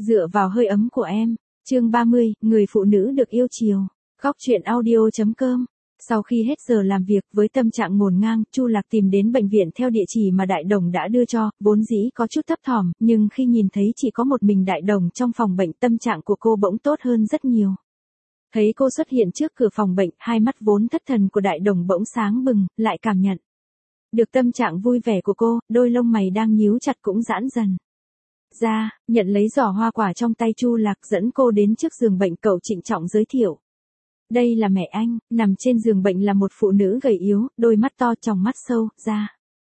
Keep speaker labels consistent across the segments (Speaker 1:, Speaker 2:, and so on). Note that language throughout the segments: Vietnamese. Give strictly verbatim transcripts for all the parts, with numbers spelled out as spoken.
Speaker 1: Dựa vào hơi ấm của em. Chương ba mươi, người phụ nữ được yêu chiều. Góc truyện audio chấm com. Sau khi hết giờ làm việc với tâm trạng ngổn ngang, Chu Lạc tìm đến bệnh viện theo địa chỉ mà Đại Đồng đã đưa cho, vốn dĩ có chút thấp thỏm, nhưng khi nhìn thấy chỉ có một mình Đại Đồng trong phòng bệnh, tâm trạng của cô bỗng tốt hơn rất nhiều. Thấy cô xuất hiện trước cửa phòng bệnh, hai mắt vốn thất thần của Đại Đồng bỗng sáng bừng, lại cảm nhận được tâm trạng vui vẻ của cô, đôi lông mày đang nhíu chặt cũng giãn dần ra, nhận lấy giỏ hoa quả trong tay Chu Lạc, dẫn cô đến trước giường bệnh. Cậu trịnh trọng giới thiệu. Đây là mẹ anh. Nằm trên giường bệnh là một phụ nữ gầy yếu, đôi mắt to, tròng mắt sâu, da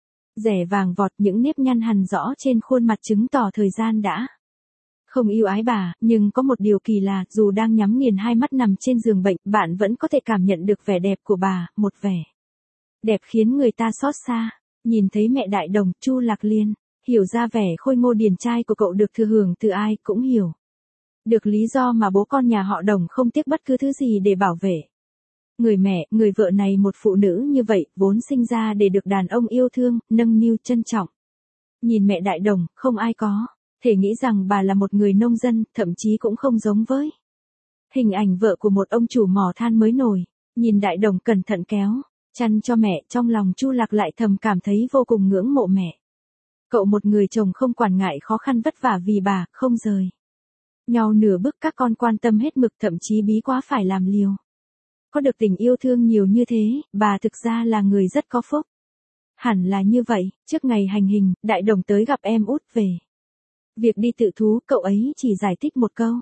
Speaker 1: rẻ vàng vọt, những nếp nhăn hằn rõ trên khuôn mặt chứng tỏ thời gian đã không yêu ái bà, nhưng có một điều kỳ lạ, dù đang nhắm nghiền hai mắt nằm trên giường bệnh, bạn vẫn có thể cảm nhận được vẻ đẹp của bà, một vẻ đẹp khiến người ta xót xa. Nhìn thấy mẹ Đại Đồng, Chu Lạc liền hiểu ra vẻ khôi ngô điển trai của cậu được thừa hưởng từ ai, cũng hiểu được lý do mà bố con nhà họ Đồng không tiếc bất cứ thứ gì để bảo vệ người mẹ, người vợ này. Một phụ nữ như vậy, vốn sinh ra để được đàn ông yêu thương, nâng niu, trân trọng. Nhìn mẹ Đại Đồng, không ai có thể nghĩ rằng bà là một người nông dân, thậm chí cũng không giống với hình ảnh vợ của một ông chủ mỏ than mới nổi. Nhìn Đại Đồng cẩn thận kéo chăn cho mẹ, trong lòng Chu Lạc lại thầm cảm thấy vô cùng ngưỡng mộ mẹ. Cậu một người chồng không quản ngại khó khăn vất vả vì bà, không rời nhau nửa bước, các con quan tâm hết mực, thậm chí bí quá phải làm liều. Có được tình yêu thương nhiều như thế, bà thực ra là người rất có phúc. Hẳn là như vậy. Trước ngày hành hình, Đại Đồng tới gặp em út về việc đi tự thú, cậu ấy chỉ giải thích một câu.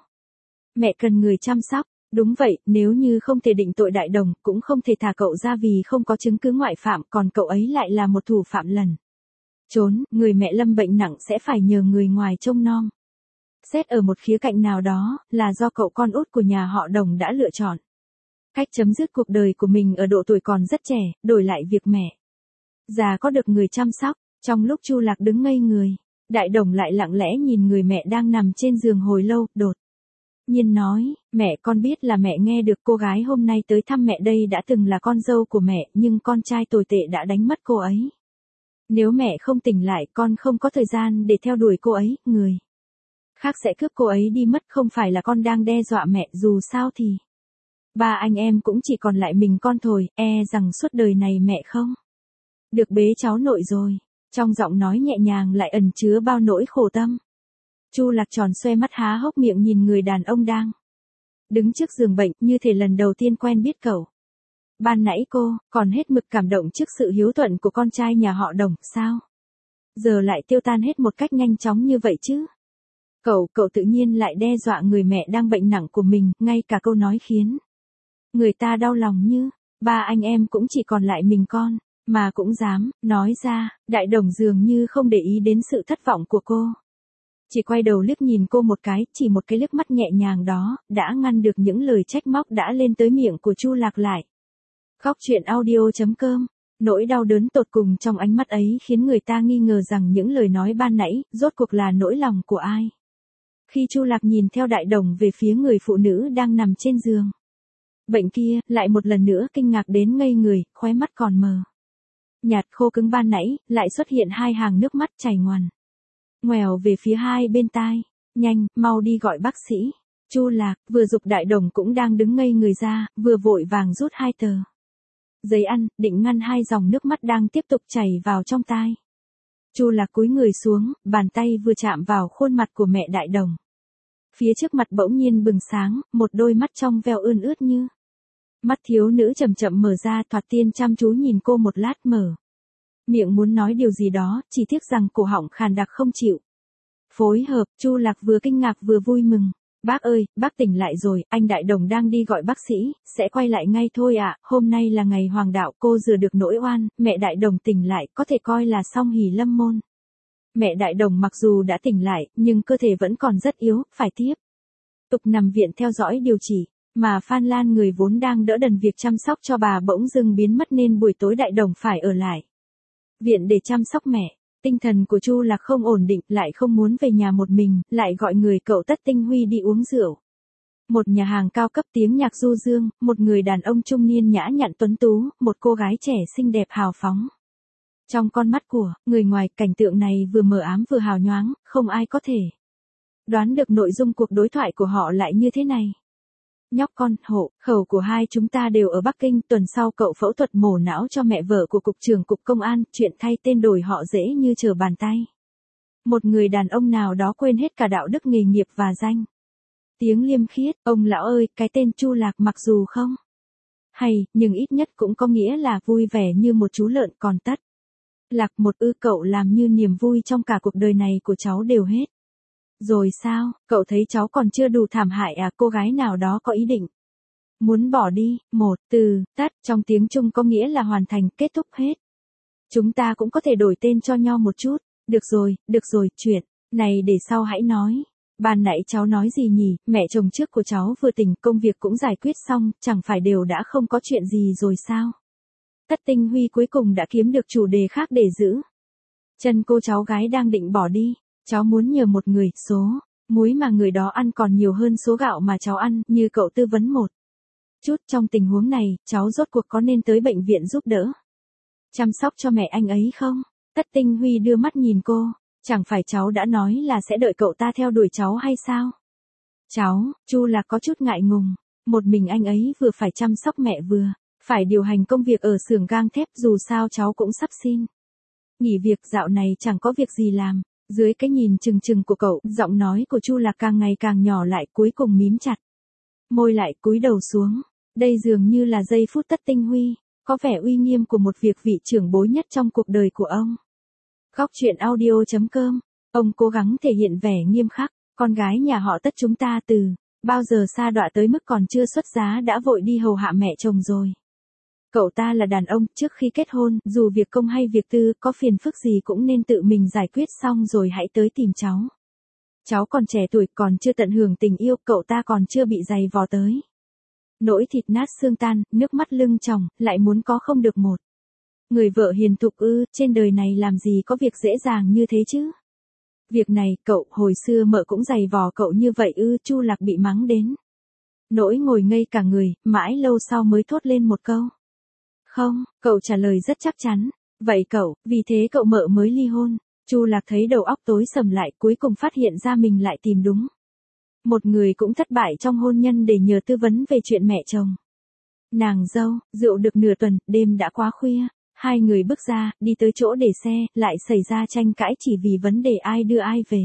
Speaker 1: Mẹ cần người chăm sóc. Đúng vậy, nếu như không thể định tội Đại Đồng, cũng không thể thả cậu ra vì không có chứng cứ ngoại phạm, còn cậu ấy lại là một thủ phạm lần trốn. Người mẹ lâm bệnh nặng sẽ phải nhờ người ngoài trông nom. Xét ở một khía cạnh nào đó, là do cậu con út của nhà họ Đồng đã lựa chọn cách chấm dứt cuộc đời của mình ở độ tuổi còn rất trẻ, đổi lại việc mẹ già có được người chăm sóc. Trong lúc Chu Lạc đứng ngây người, Đại Đồng lại lặng lẽ nhìn người mẹ đang nằm trên giường hồi lâu, đột nhiên nói, mẹ, con biết là mẹ nghe được cô gái hôm nay tới thăm mẹ đây đã từng là con dâu của mẹ, nhưng con trai tồi tệ đã đánh mất cô ấy. Nếu mẹ không tỉnh lại, con không có thời gian để theo đuổi cô ấy, người khác sẽ cướp cô ấy đi mất. Không phải là con đang đe dọa mẹ, dù sao thì ba anh em cũng chỉ còn lại mình con thôi, e rằng suốt đời này mẹ không được bế cháu nội rồi. Trong giọng nói nhẹ nhàng lại ẩn chứa bao nỗi khổ tâm. Chu Lạc tròn xoe mắt há hốc miệng nhìn người đàn ông đang đứng trước giường bệnh, như thể lần đầu tiên quen biết cậu. Ban nãy cô còn hết mực cảm động trước sự hiếu thuận của con trai nhà họ Đồng, sao giờ lại tiêu tan hết một cách nhanh chóng như vậy chứ? Cậu, cậu tự nhiên lại đe dọa người mẹ đang bệnh nặng của mình, ngay cả câu nói khiến người ta đau lòng như, ba anh em cũng chỉ còn lại mình con, mà cũng dám nói ra. Đại Đồng dường như không để ý đến sự thất vọng của cô. Chỉ quay đầu liếc nhìn cô một cái, chỉ một cái liếc mắt nhẹ nhàng đó, đã ngăn được những lời trách móc đã lên tới miệng của Chu Lạc lại. Góc truyện audio chấm com. Nỗi đau đớn tột cùng trong ánh mắt ấy khiến người ta nghi ngờ rằng những lời nói ban nãy, rốt cuộc là nỗi lòng của ai. Khi Chu Lạc nhìn theo Đại Đồng về phía người phụ nữ đang nằm trên giường bệnh kia, lại một lần nữa kinh ngạc đến ngây người, khóe mắt còn mờ nhạt khô cứng ban nãy, lại xuất hiện hai hàng nước mắt chảy ngoằn ngoèo về phía hai bên tai. Nhanh, mau đi gọi bác sĩ. Chu Lạc vừa giục Đại Đồng cũng đang đứng ngây người ra, vừa vội vàng rút hai tờ giấy ăn, định ngăn hai dòng nước mắt đang tiếp tục chảy vào trong tai. Chu Lạc cúi người xuống, bàn tay vừa chạm vào khuôn mặt của mẹ Đại Đồng. Phía trước mặt bỗng nhiên bừng sáng, một đôi mắt trong veo ươn ướt như mắt thiếu nữ chậm chậm mở ra, thoạt tiên chăm chú nhìn cô một lát, mở miệng muốn nói điều gì đó, chỉ tiếc rằng cổ họng khàn đặc không chịu phối hợp. Chu Lạc vừa kinh ngạc vừa vui mừng. Bác ơi, bác tỉnh lại rồi, anh Đại Đồng đang đi gọi bác sĩ, sẽ quay lại ngay thôi ạ. Hôm nay là ngày hoàng đạo, cô rửa được nỗi oan, mẹ Đại Đồng tỉnh lại, có thể coi là song hỷ lâm môn. Mẹ Đại Đồng mặc dù đã tỉnh lại, nhưng cơ thể vẫn còn rất yếu, phải tiếp tục nằm viện theo dõi điều trị. Mà Phan Lan, người vốn đang đỡ đần việc chăm sóc cho bà, bỗng dưng biến mất, nên buổi tối Đại Đồng phải ở lại viện để chăm sóc mẹ. Tinh thần của Chu Lạc không ổn định, lại không muốn về nhà một mình, lại gọi người cậu Tất Tinh Huy đi uống rượu. Một nhà hàng cao cấp, tiếng nhạc du dương, một người đàn ông trung niên nhã nhặn tuấn tú, một cô gái trẻ xinh đẹp hào phóng. Trong con mắt của người ngoài, cảnh tượng này vừa mờ ám vừa hào nhoáng, không ai có thể đoán được nội dung cuộc đối thoại của họ lại như thế này. Nhóc con, hộ khẩu của hai chúng ta đều ở Bắc Kinh, tuần sau cậu phẫu thuật mổ não cho mẹ vợ của cục trưởng cục công an, chuyện thay tên đổi họ dễ như trở bàn tay. Một người đàn ông nào đó quên hết cả đạo đức nghề nghiệp và danh tiếng liêm khiết, ông lão ơi, cái tên Chu Lạc mặc dù không hay, nhưng ít nhất cũng có nghĩa là vui vẻ như một chú lợn, còn tất. Lạc một ư, cậu làm như niềm vui trong cả cuộc đời này của cháu đều hết. Rồi sao, cậu thấy cháu còn chưa đủ thảm hại à? Cô gái nào đó có ý định muốn bỏ đi. Một từ tắt trong tiếng Trung có nghĩa là hoàn thành, kết thúc hết. Chúng ta cũng có thể đổi tên cho nhau một chút. Được rồi, được rồi, chuyện này để sau hãy nói. Ban nãy cháu nói gì nhỉ? Mẹ chồng trước của cháu vừa tỉnh, công việc cũng giải quyết xong, chẳng phải đều đã không có chuyện gì rồi sao? Tất Tinh Huy cuối cùng đã kiếm được chủ đề khác để giữ chân cô cháu gái đang định bỏ đi. Cháu muốn nhờ một người, số muối mà người đó ăn còn nhiều hơn số gạo mà cháu ăn, như cậu tư vấn một chút. Trong tình huống này, cháu rốt cuộc có nên tới bệnh viện giúp đỡ chăm sóc cho mẹ anh ấy không? Tất Tinh Huy đưa mắt nhìn cô, chẳng phải cháu đã nói là sẽ đợi cậu ta theo đuổi cháu hay sao? Cháu, Chu Lạc có chút ngại ngùng, một mình anh ấy vừa phải chăm sóc mẹ vừa phải điều hành công việc ở xưởng gang thép, dù sao cháu cũng sắp xin nghỉ việc, dạo này chẳng có việc gì làm. Dưới cái nhìn chừng chừng của cậu, giọng nói của Chu Lạc càng ngày càng nhỏ lại, cuối cùng mím chặt môi lại, cúi đầu xuống. Đây dường như là giây phút Tất Tinh Huy có vẻ uy nghiêm của một việc vị trưởng bối nhất trong cuộc đời của ông. Góc truyện audio chấm com. Ông cố gắng thể hiện vẻ nghiêm khắc. Con gái nhà họ Tất chúng ta từ bao giờ sa đọa tới mức còn chưa xuất giá đã vội đi hầu hạ mẹ chồng rồi. Cậu ta là đàn ông, trước khi kết hôn, dù việc công hay việc tư, có phiền phức gì cũng nên tự mình giải quyết xong rồi hãy tới tìm cháu. Cháu còn trẻ tuổi, còn chưa tận hưởng tình yêu, cậu ta còn chưa bị giày vò tới nỗi thịt nát xương tan, nước mắt lưng tròng, lại muốn có không được một người vợ hiền thục ư? Trên đời này làm gì có việc dễ dàng như thế chứ? Việc này, cậu, hồi xưa mợ cũng giày vò cậu như vậy ư? Chu Lạc bị mắng đến nỗi ngồi ngây cả người, mãi lâu sau mới thốt lên một câu. Không, cậu trả lời rất chắc chắn. Vậy cậu, vì thế cậu mợ mới ly hôn. Chu Lạc thấy đầu óc tối sầm lại, cuối cùng phát hiện ra mình lại tìm đúng một người cũng thất bại trong hôn nhân để nhờ tư vấn về chuyện mẹ chồng nàng dâu. Rượu được nửa tuần, đêm đã quá khuya, hai người bước ra, đi tới chỗ để xe, lại xảy ra tranh cãi chỉ vì vấn đề ai đưa ai về.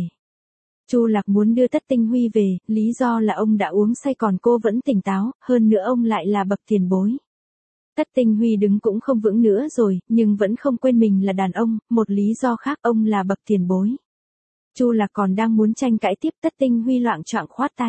Speaker 1: Chu Lạc muốn đưa Tất Tinh Huy về, lý do là ông đã uống say còn cô vẫn tỉnh táo, hơn nữa ông lại là bậc tiền bối. Tất Tinh Huy đứng cũng không vững nữa rồi, nhưng vẫn không quên mình là đàn ông, một lý do khác, ông là bậc tiền bối. Chu Lạc còn đang muốn tranh cãi tiếp, Tất Tinh Huy loạng choạng khoát tay.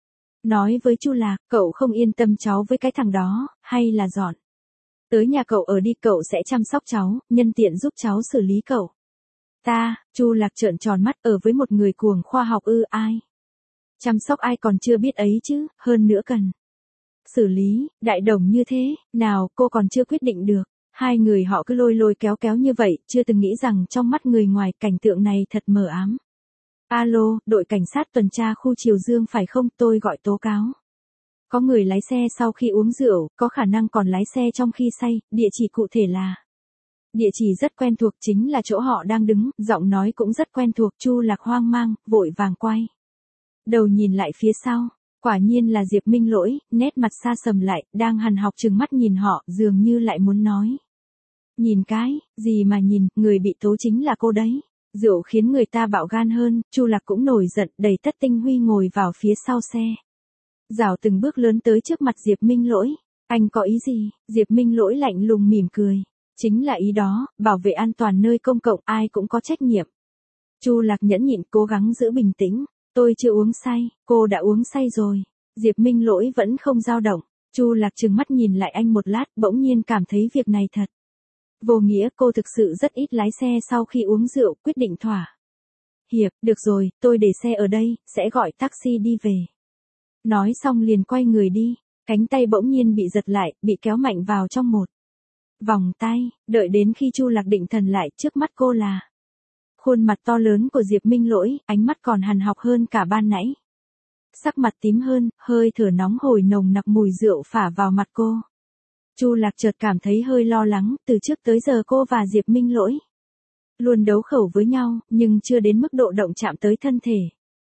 Speaker 1: Nói với Chu Lạc, cậu không yên tâm cháu với cái thằng đó, hay là dọn tới nhà cậu ở đi, cậu sẽ chăm sóc cháu, nhân tiện giúp cháu xử lý cậu ta. Chu Lạc trợn tròn mắt, ở với một người cuồng khoa học ư? Ai chăm sóc ai còn chưa biết ấy chứ, hơn nữa cần xử lý, đại đồng như thế, nào, cô còn chưa quyết định được. Hai người họ cứ lôi lôi kéo kéo như vậy, chưa từng nghĩ rằng trong mắt người ngoài cảnh tượng này thật mờ ám. Alo, đội cảnh sát tuần tra khu Triều Dương phải không? Tôi gọi tố cáo có người lái xe sau khi uống rượu, có khả năng còn lái xe trong khi say, địa chỉ cụ thể là. Địa chỉ rất quen thuộc, chính là chỗ họ đang đứng, giọng nói cũng rất quen thuộc. Chu Lạc hoang mang, vội vàng quay đầu nhìn lại phía sau. Quả nhiên là Diệp Minh Lỗi, nét mặt xa sầm lại, đang hằn học trừng mắt nhìn họ, dường như lại muốn nói. Nhìn cái, gì mà nhìn, người bị tố chính là cô đấy. Rượu khiến người ta bạo gan hơn, Chu Lạc cũng nổi giận, đẩy Tất Tinh Huy ngồi vào phía sau xe. Rảo từng bước lớn tới trước mặt Diệp Minh Lỗi. Anh có ý gì? Diệp Minh Lỗi lạnh lùng mỉm cười. Chính là ý đó, bảo vệ an toàn nơi công cộng, ai cũng có trách nhiệm. Chu Lạc nhẫn nhịn, cố gắng giữ bình tĩnh. Tôi chưa uống say, cô đã uống say rồi. Diệp Minh Lỗi vẫn không dao động. Chu Lạc trừng mắt nhìn lại anh một lát, bỗng nhiên cảm thấy việc này thật vô nghĩa. Cô thực sự rất ít lái xe sau khi uống rượu, quyết định thỏa hiệp. Được rồi, tôi để xe ở đây, sẽ gọi taxi đi về. Nói xong liền quay người đi, cánh tay bỗng nhiên bị giật lại, bị kéo mạnh vào trong một vòng tay. Đợi đến khi Chu Lạc định thần lại, trước mắt cô là khuôn mặt to lớn của Diệp Minh Lỗi, ánh mắt còn hằn học hơn cả ban nãy. Sắc mặt tím hơn, hơi thở nóng hổi nồng nặc mùi rượu phả vào mặt cô. Chu Lạc chợt cảm thấy hơi lo lắng, từ trước tới giờ cô và Diệp Minh Lỗi luôn đấu khẩu với nhau, nhưng chưa đến mức độ động chạm tới thân thể.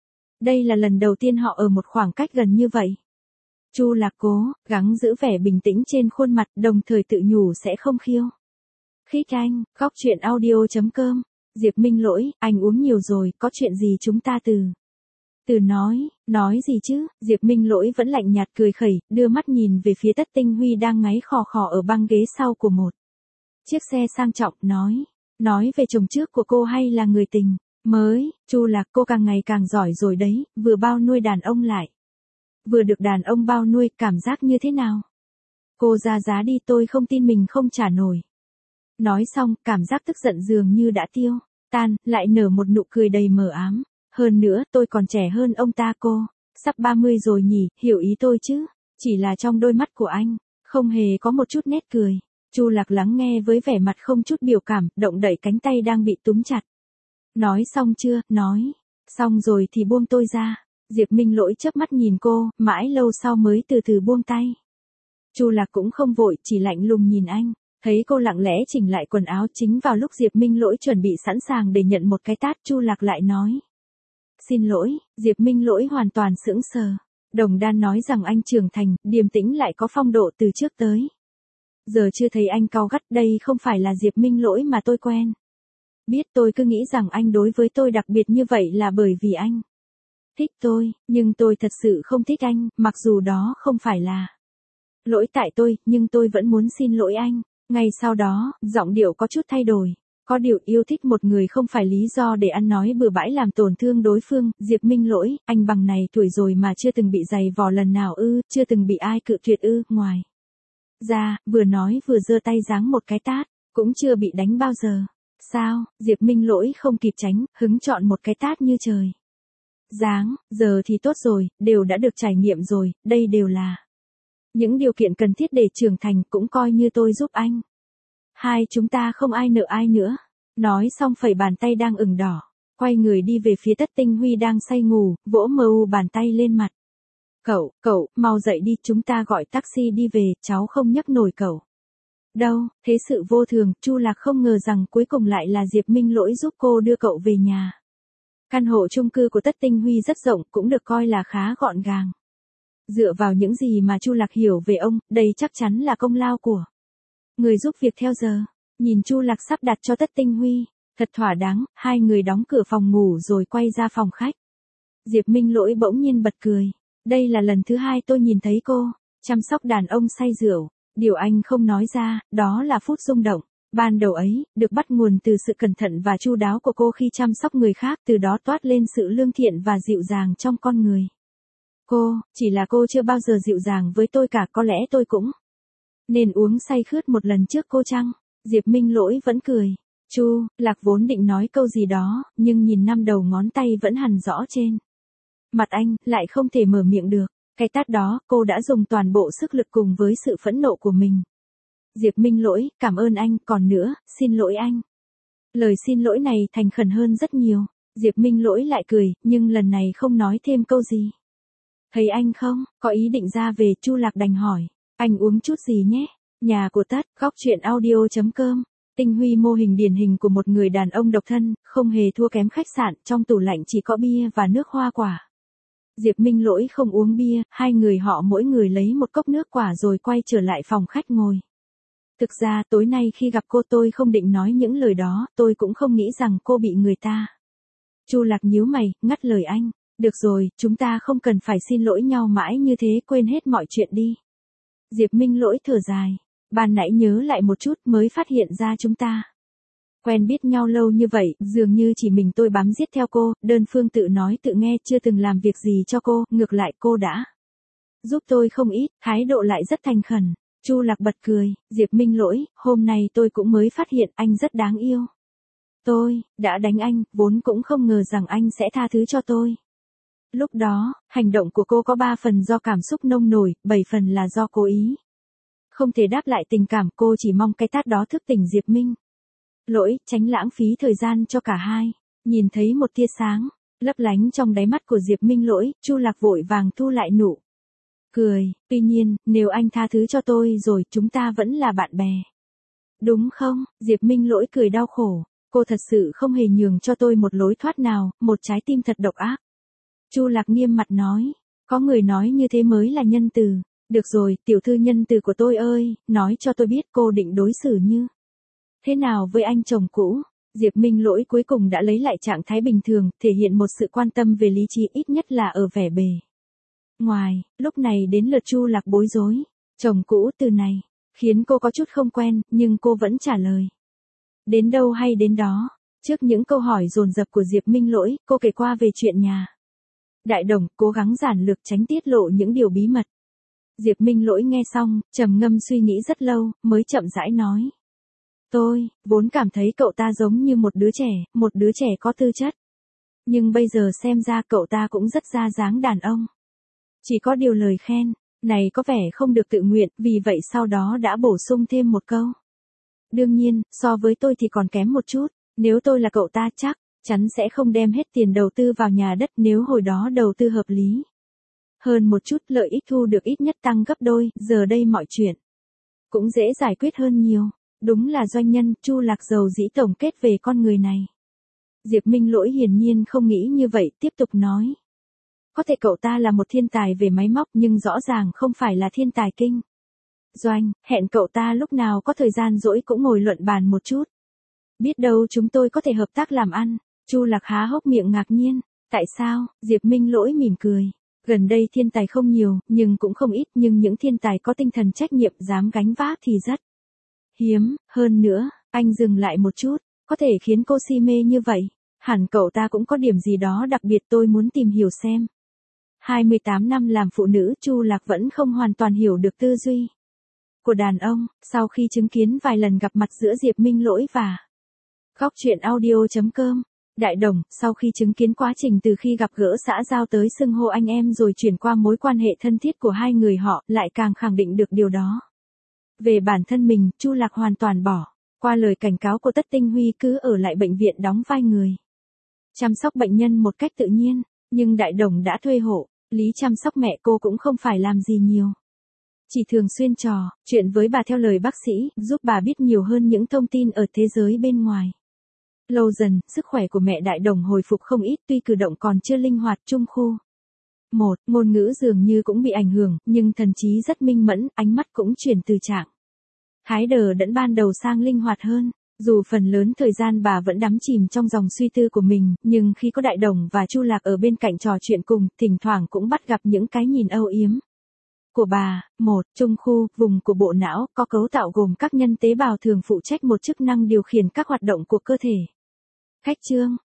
Speaker 1: Đây là lần đầu tiên họ ở một khoảng cách gần như vậy. Chu Lạc cố gắng giữ vẻ bình tĩnh trên khuôn mặt, đồng thời tự nhủ sẽ không khiêu khích anh. Góc truyện audio chấm com. Diệp Minh Lỗi, anh uống nhiều rồi, có chuyện gì chúng ta từ từ nói, nói gì chứ? Diệp Minh Lỗi vẫn lạnh nhạt cười khẩy, đưa mắt nhìn về phía Tất Tinh Huy đang ngáy khò khò ở băng ghế sau của một chiếc xe sang trọng, nói, nói về chồng trước của cô hay là người tình mới? Chu Lạc, cô càng ngày càng giỏi rồi đấy, vừa bao nuôi đàn ông lại vừa được đàn ông bao nuôi, cảm giác như thế nào? Cô ra giá đi, tôi không tin mình không trả nổi. Nói xong, cảm giác tức giận dường như đã tiêu tan, lại nở một nụ cười đầy mờ ám. Hơn nữa, tôi còn trẻ hơn ông ta cô. Sắp ba mươi rồi nhỉ, hiểu ý tôi chứ? Chỉ là trong đôi mắt của anh, không hề có một chút nét cười. Chu Lạc lắng nghe với vẻ mặt không chút biểu cảm, động đậy cánh tay đang bị túm chặt. Nói xong chưa? Nói xong rồi thì buông tôi ra. Diệp Minh Lỗi chớp mắt nhìn cô, mãi lâu sau mới từ từ buông tay. Chu Lạc cũng không vội, chỉ lạnh lùng nhìn anh. Thấy cô lặng lẽ chỉnh lại quần áo, chính vào lúc Diệp Minh Lỗi chuẩn bị sẵn sàng để nhận một cái tát, Chu Lạc lại nói. Xin lỗi. Diệp Minh Lỗi hoàn toàn sững sờ. Đồng Đan nói rằng anh trưởng thành, điềm tĩnh lại có phong độ từ trước tới giờ chưa thấy anh cau gắt, đây không phải là Diệp Minh Lỗi mà tôi quen. Biết, tôi cứ nghĩ rằng anh đối với tôi đặc biệt như vậy là bởi vì anh thích tôi, nhưng tôi thật sự không thích anh, mặc dù đó không phải là lỗi tại tôi, nhưng tôi vẫn muốn xin lỗi anh. Ngay sau đó, giọng điệu có chút thay đổi. Có điều yêu thích một người không phải lý do để ăn nói bừa bãi làm tổn thương đối phương. Diệp Minh Lỗi, anh bằng này tuổi rồi mà chưa từng bị giày vò lần nào ư, chưa từng bị ai cự tuyệt ư, ngoài ra, vừa nói vừa giơ tay giáng một cái tát, cũng chưa bị đánh bao giờ. Sao? Diệp Minh Lỗi không kịp tránh, hứng chọn một cái tát như trời giáng. Giờ thì tốt rồi, đều đã được trải nghiệm rồi, đây đều là những điều kiện cần thiết để trưởng thành, cũng coi như tôi giúp anh. Hai chúng ta không ai nợ ai nữa. Nói xong phẩy bàn tay đang ửng đỏ, quay người đi về phía Tất Tinh Huy đang say ngủ, vỗ mờ u bàn tay lên mặt. Cậu, cậu, mau dậy đi, chúng ta gọi taxi đi về, cháu không nhấc nổi cậu đâu. Thế sự vô thường, Chu Lạc không ngờ rằng cuối cùng lại là Diệp Minh Lỗi giúp cô đưa cậu về nhà. Căn hộ chung cư của Tất Tinh Huy rất rộng, cũng được coi là khá gọn gàng. Dựa vào những gì mà Chu Lạc hiểu về ông, đây chắc chắn là công lao của người giúp việc theo giờ. Nhìn Chu Lạc sắp đặt cho Tất Tinh Huy, thật thỏa đáng, hai người đóng cửa phòng ngủ rồi quay ra phòng khách. Diệp Minh Lỗi bỗng nhiên bật cười. Đây là lần thứ hai tôi nhìn thấy cô chăm sóc đàn ông say rượu. Điều anh không nói ra, đó là phút rung động ban đầu ấy, được bắt nguồn từ sự cẩn thận và chu đáo của cô khi chăm sóc người khác, từ đó toát lên sự lương thiện và dịu dàng trong con người cô. Chỉ là cô chưa bao giờ dịu dàng với tôi cả, có lẽ tôi cũng nên uống say khướt một lần trước cô chăng? Diệp Minh Lỗi vẫn cười. Chu Lạc vốn định nói câu gì đó, nhưng nhìn năm đầu ngón tay vẫn hằn rõ trên mặt anh, lại không thể mở miệng được. Cái tát đó, cô đã dùng toàn bộ sức lực cùng với sự phẫn nộ của mình. Diệp Minh Lỗi, cảm ơn anh, còn nữa, xin lỗi anh. Lời xin lỗi này thành khẩn hơn rất nhiều. Diệp Minh Lỗi lại cười, nhưng lần này không nói thêm câu gì. Thấy anh không, có ý định ra về, Chu Lạc đành hỏi. Anh uống chút gì nhé? Nhà của Tất, góc truyện audio chấm com. Tinh Huy mô hình điển hình của một người đàn ông độc thân, không hề thua kém khách sạn, trong tủ lạnh chỉ có bia và nước hoa quả. Diệp Minh Lỗi không uống bia, hai người họ mỗi người lấy một cốc nước quả rồi quay trở lại phòng khách ngồi. Thực ra tối nay khi gặp cô tôi không định nói những lời đó, tôi cũng không nghĩ rằng cô bị người ta. Chu Lạc nhíu mày, ngắt lời anh. Được rồi, chúng ta không cần phải xin lỗi nhau mãi như thế, quên hết mọi chuyện đi. Diệp Minh Lỗi thở dài. Ban nãy nhớ lại một chút mới phát hiện ra chúng ta quen biết nhau lâu như vậy, dường như chỉ mình tôi bám giết theo cô, đơn phương tự nói tự nghe, chưa từng làm việc gì cho cô, ngược lại cô đã giúp tôi không ít, thái độ lại rất thành khẩn. Chu Lạc bật cười. Diệp Minh Lỗi, hôm nay tôi cũng mới phát hiện anh rất đáng yêu. Tôi đã đánh anh, vốn cũng không ngờ rằng anh sẽ tha thứ cho tôi. Lúc đó, hành động của cô có ba phần do cảm xúc nông nổi, bảy phần là do cố ý. Không thể đáp lại tình cảm, cô chỉ mong cái tát đó thức tỉnh Diệp Minh Lỗi, tránh lãng phí thời gian cho cả hai. Nhìn thấy một tia sáng lấp lánh trong đáy mắt của Diệp Minh Lỗi, Chu Lạc vội vàng thu lại nụ cười. Tuy nhiên, nếu anh tha thứ cho tôi rồi, chúng ta vẫn là bạn bè. Đúng không? Diệp Minh Lỗi cười đau khổ. Cô thật sự không hề nhường cho tôi một lối thoát nào, một trái tim thật độc ác. Chu Lạc nghiêm mặt nói, có người nói như thế mới là nhân từ. Được rồi, tiểu thư nhân từ của tôi ơi, nói cho tôi biết cô định đối xử như thế nào với anh chồng cũ. Diệp Minh Lỗi cuối cùng đã lấy lại trạng thái bình thường, thể hiện một sự quan tâm về lý trí ít nhất là ở vẻ bề ngoài. Lúc này đến lượt Chu Lạc bối rối. Chồng cũ từ này, khiến cô có chút không quen, nhưng cô vẫn trả lời. Đến đâu hay đến đó. Trước những câu hỏi dồn dập của Diệp Minh Lỗi, cô kể qua về chuyện nhà Đại Đồng, cố gắng giản lược tránh tiết lộ những điều bí mật. Diệp Minh Lỗi nghe xong, trầm ngâm suy nghĩ rất lâu, mới chậm rãi nói. Tôi, vốn cảm thấy cậu ta giống như một đứa trẻ, một đứa trẻ có tư chất. Nhưng bây giờ xem ra cậu ta cũng rất ra dáng đàn ông. Chỉ có điều lời khen này có vẻ không được tự nguyện, vì vậy sau đó đã bổ sung thêm một câu. Đương nhiên, so với tôi thì còn kém một chút, nếu tôi là cậu ta chắc chắn sẽ không đem hết tiền đầu tư vào nhà đất nếu hồi đó đầu tư hợp lý. Hơn một chút, lợi ích thu được ít nhất tăng gấp đôi, giờ đây mọi chuyện cũng dễ giải quyết hơn nhiều. Đúng là doanh nhân. Chu Lạc giàu dĩ tổng kết về con người này. Diệp Minh Lỗi hiển nhiên không nghĩ như vậy, tiếp tục nói. Có thể cậu ta là một thiên tài về máy móc nhưng rõ ràng không phải là thiên tài kinh doanh, hẹn cậu ta lúc nào có thời gian rỗi cũng ngồi luận bàn một chút. Biết đâu chúng tôi có thể hợp tác làm ăn. Chu Lạc há hốc miệng ngạc nhiên. Tại sao? Diệp Minh Lỗi mỉm cười. Gần đây thiên tài không nhiều, nhưng cũng không ít, nhưng những thiên tài có tinh thần trách nhiệm dám gánh vác thì rất hiếm. Hơn nữa, anh dừng lại một chút, có thể khiến cô si mê như vậy. Hẳn cậu ta cũng có điểm gì đó đặc biệt, tôi muốn tìm hiểu xem. hai mươi tám năm làm phụ nữ, Chu Lạc vẫn không hoàn toàn hiểu được tư duy của đàn ông. Sau khi chứng kiến vài lần gặp mặt giữa Diệp Minh Lỗi và Góc truyện audio chấm com, Đại Đồng, sau khi chứng kiến quá trình từ khi gặp gỡ xã giao tới xưng hô anh em rồi chuyển qua mối quan hệ thân thiết của hai người họ, lại càng khẳng định được điều đó. Về bản thân mình, Chu Lạc hoàn toàn bỏ qua lời cảnh cáo của Tất Tinh Huy cứ ở lại bệnh viện đóng vai người chăm sóc bệnh nhân một cách tự nhiên, nhưng Đại Đồng đã thuê hộ lý chăm sóc mẹ cô cũng không phải làm gì nhiều. Chỉ thường xuyên trò chuyện với bà theo lời bác sĩ, giúp bà biết nhiều hơn những thông tin ở thế giới bên ngoài. Lâu dần, sức khỏe của mẹ Đại Đồng hồi phục không ít, tuy cử động còn chưa linh hoạt. Trung khu một, ngôn ngữ dường như cũng bị ảnh hưởng, nhưng thần trí rất minh mẫn, ánh mắt cũng chuyển từ trạng thái đờ đẫn ban đầu sang linh hoạt hơn. Dù phần lớn thời gian bà vẫn đắm chìm trong dòng suy tư của mình, nhưng khi có Đại Đồng và Chu Lạc ở bên cạnh trò chuyện cùng, thỉnh thoảng cũng bắt gặp những cái nhìn âu yếm của bà. Một, trung khu, vùng của bộ não, có cấu tạo gồm các nhân tế bào thường phụ trách một chức năng điều khiển các hoạt động của cơ thể. Khách chương,